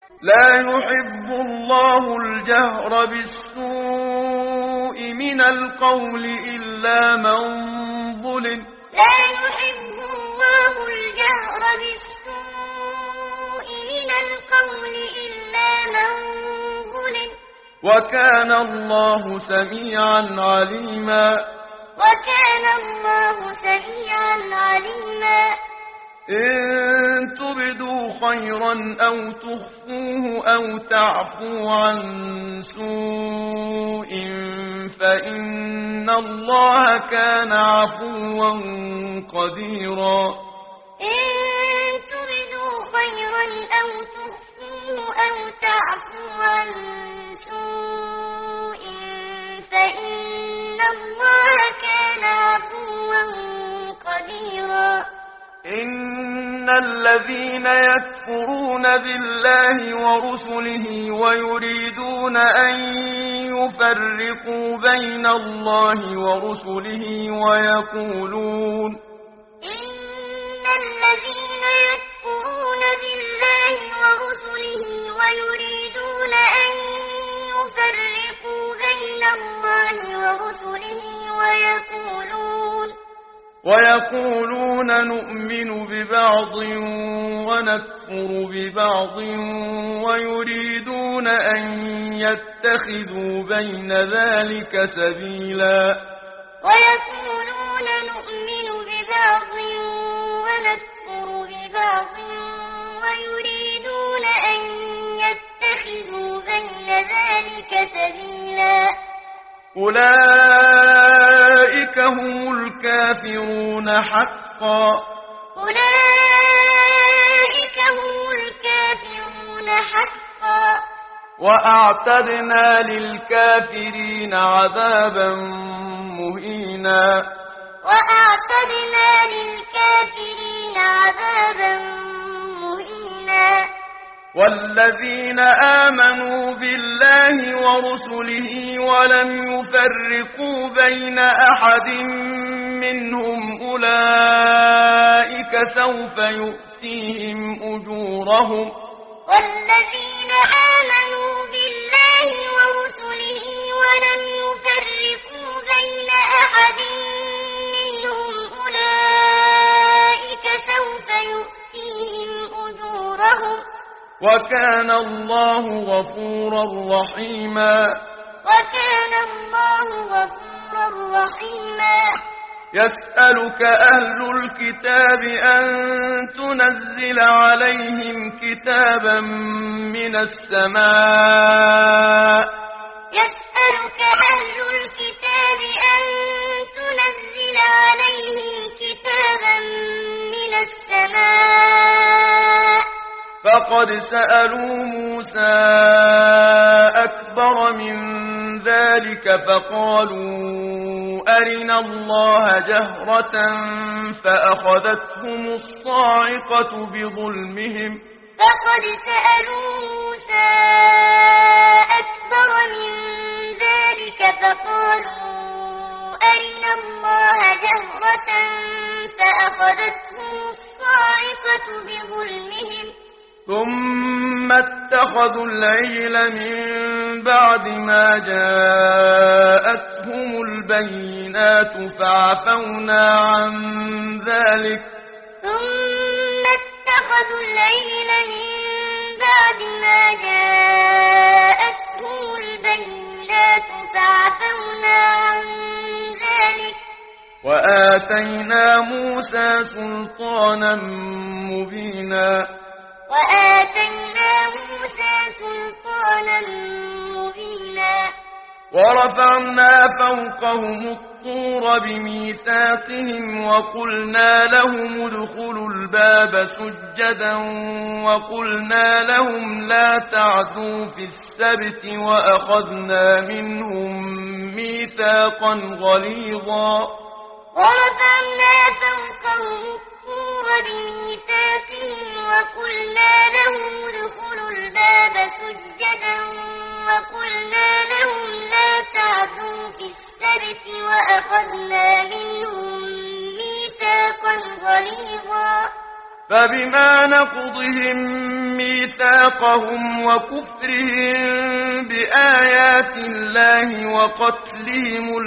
لا يحب الله الجهر بالسوء من القول إلا من ظلم. لا يحب الله الجهر بالسوء من القول إلا من ظلم. وكان الله سميعا عليما. وكان الله سميعا عليما. إن تبدوا خيرا أو تخفوه أو تعفو عن سوء فإن الله كان عفوا قديرا. إن تبدوا خيرا أو تخفوه أو تعفو عن سوء فإن الله كان عفوا قديرا. إن الذين يكفرون بالله ورسله ويريدون أن يفرقوا بين الله ورسله ويقولون إن الذين يكفرون بالله ورسله ويريدون أن يفرقوا بين الله ورسله ويقولون نؤمن ببعض ونكفر ببعض ويريدون أن يتخذوا بين ذلك سبيلا. ويقولون نؤمن ببعض ونكفر ببعض ويريدون أن يتخذوا بين ذلك سبيلا. أولئك هم الكافرون حقا. أولئك هم الكافرون حقا. وأعتدنا للكافرين عذابا مهينا. وأعتدنا للكافرين عذابا مهينا. والذين آمنوا بالله ورسله ولم يفرقوا بين أحد منهم أولئك سوف يؤتيهم أجورهم. والذين آمنوا بالله ورسله ولم يفرقوا بين أحد منهم أولئك سوف يؤتيهم أجورهم. وكان الله غفورا رحيما. وكان الله غفورا رحيما. يسألك أهل الكتاب أن تنزل عليهم كتابا من السماء. يسألك أهل الكتاب أن تنزل عليهم كتابا من السماء. فقد سألوا موسى أكبر من ذلك فقالوا أرنا الله جهرة فأخذتهم الصاعقة بظلمهم. فقد سألوا موسى أكبر من ذلك فقالوا أرنا الله جهرة فأخذتهم الصاعقة بظلمهم. ثم اتخذوا العجل من بعد ما جاءتهم البينات فعفونا عن ذلك. ثم اتخذوا العجل من بعد ما جاءتهم البينات فعفونا عن ذلك. وآتينا موسى سلطانا مبينا. وآتينا موسى سلطانا مبينا. ورفعنا فوقهم الطور بميثاقهم وقلنا لهم ادخلوا الباب سجدا وقلنا لهم لا تعدوا في السبت وأخذنا منهم ميثاقا غليظا. ورفعنا فوقهم الطور بميثاقهم وقلنا لهم ادخلوا الباب سجدا وقلنا لهم لا تعدوا في السبت وأخذنا منهم ميثاقا غليظا. فبما نقضهم ميثاقهم وكفرهم بآيات الله وقتلهم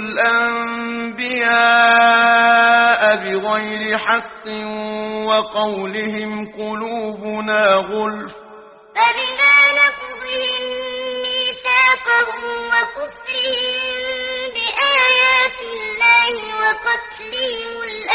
الأنبياء بغير حق وقولهم قلوبنا غلف فبما نقضهم ميثاقهم وكفرهم بآيات الله وقتلهم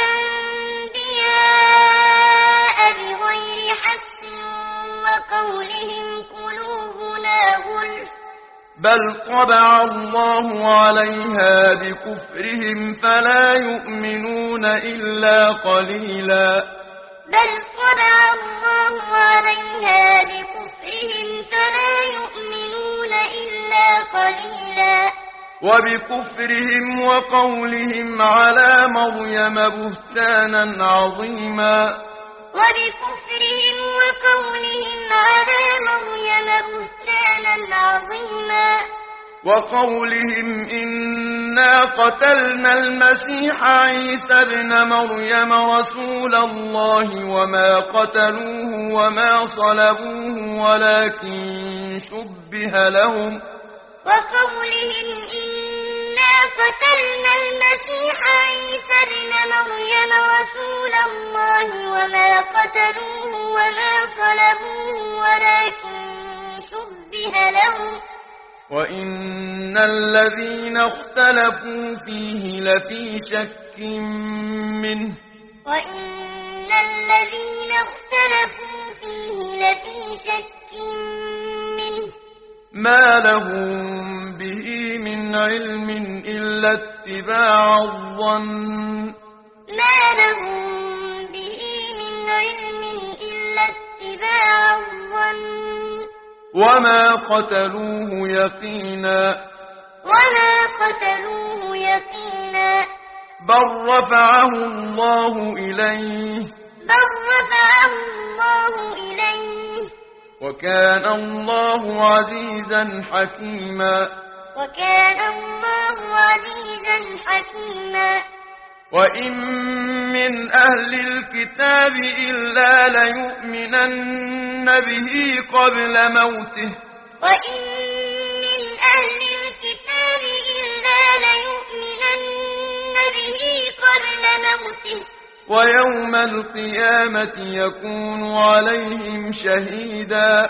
الأنبياء بغير حق وقولهم قلوبنا غلف بل طبع الله عليها بكفرهم فلا يؤمنون إلا قليلا بل طبع الله عليها بكفرهم فلا يؤمنون إلا قليلا وبكفرهم وقولهم على مريم بهتانا عظيما وبكفرهم وقولهم على مريم بهتانا عظيما وقولهم إنا قتلنا المسيح عيسى ابن مريم رسول الله وما قتلوه وما صلبوه ولكن شبه لهم وقولهم إنا قتلنا المسيح عيسى ابن مريم رسول الله وما قتلوه وما صلبوه ولكن شبه لهم وإن الذين اختلفوا فيه لفي شك منه وإن الذين اختلفوا فيه لفي شك منه ما لهم به من علم إلا اتباع الظن ما لهم به من علم إلا اتباع الظن وما قتلوه يقينا بل رفعه الله إليه وكان الله عزيزا حكيما وإن من أهل الكتاب إلا ليؤمنن به قبل موته وإن من أهل الكتاب إلا ليؤمنن به قبل موته ويوم القيامة يكون عليهم شهيدا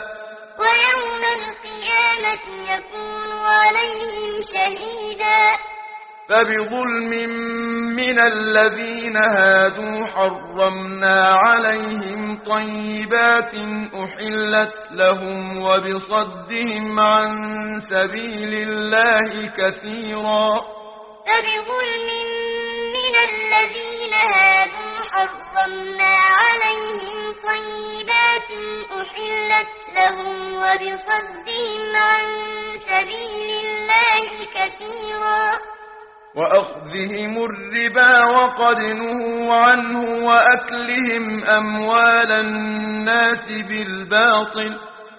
فبظلم من الذين هادوا حرمنا عليهم طيبات أحلت لهم وبصدهم عن سبيل الله كثيرا فبظلم من الذين هادوا حرمنا عليهم طيبات أحلت لهم وبصدهم عن سبيل الله كثيرا وأخذهم الربا وقد نهوا عنه وأكلهم أموال الناس بالباطل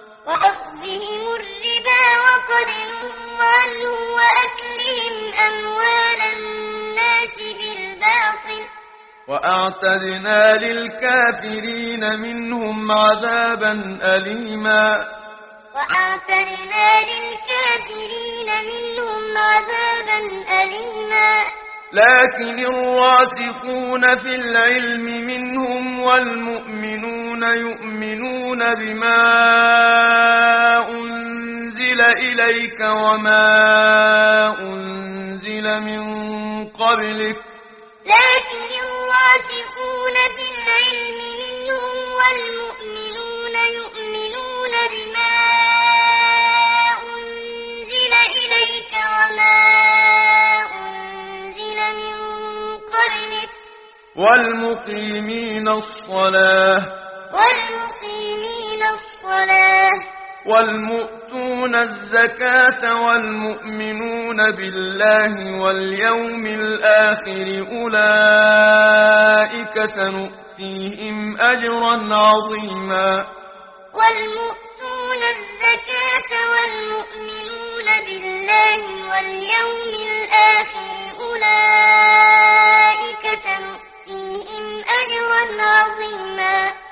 وأعتدنا للكافرين منهم عذابا أليما لكن الراسخون في العلم منهم والمؤمنون يؤمنون بما أنزل إليك وما أنزل من قبلك والمقيمين الصلاة والمؤتون الزكاة والمؤمنون بالله واليوم الآخر أولئك سنؤتيهم أجرا عظيما والمؤتون الزكاة والمؤمنون بالله واليوم الآخر أولئك سنؤتيهم أجرا عظيما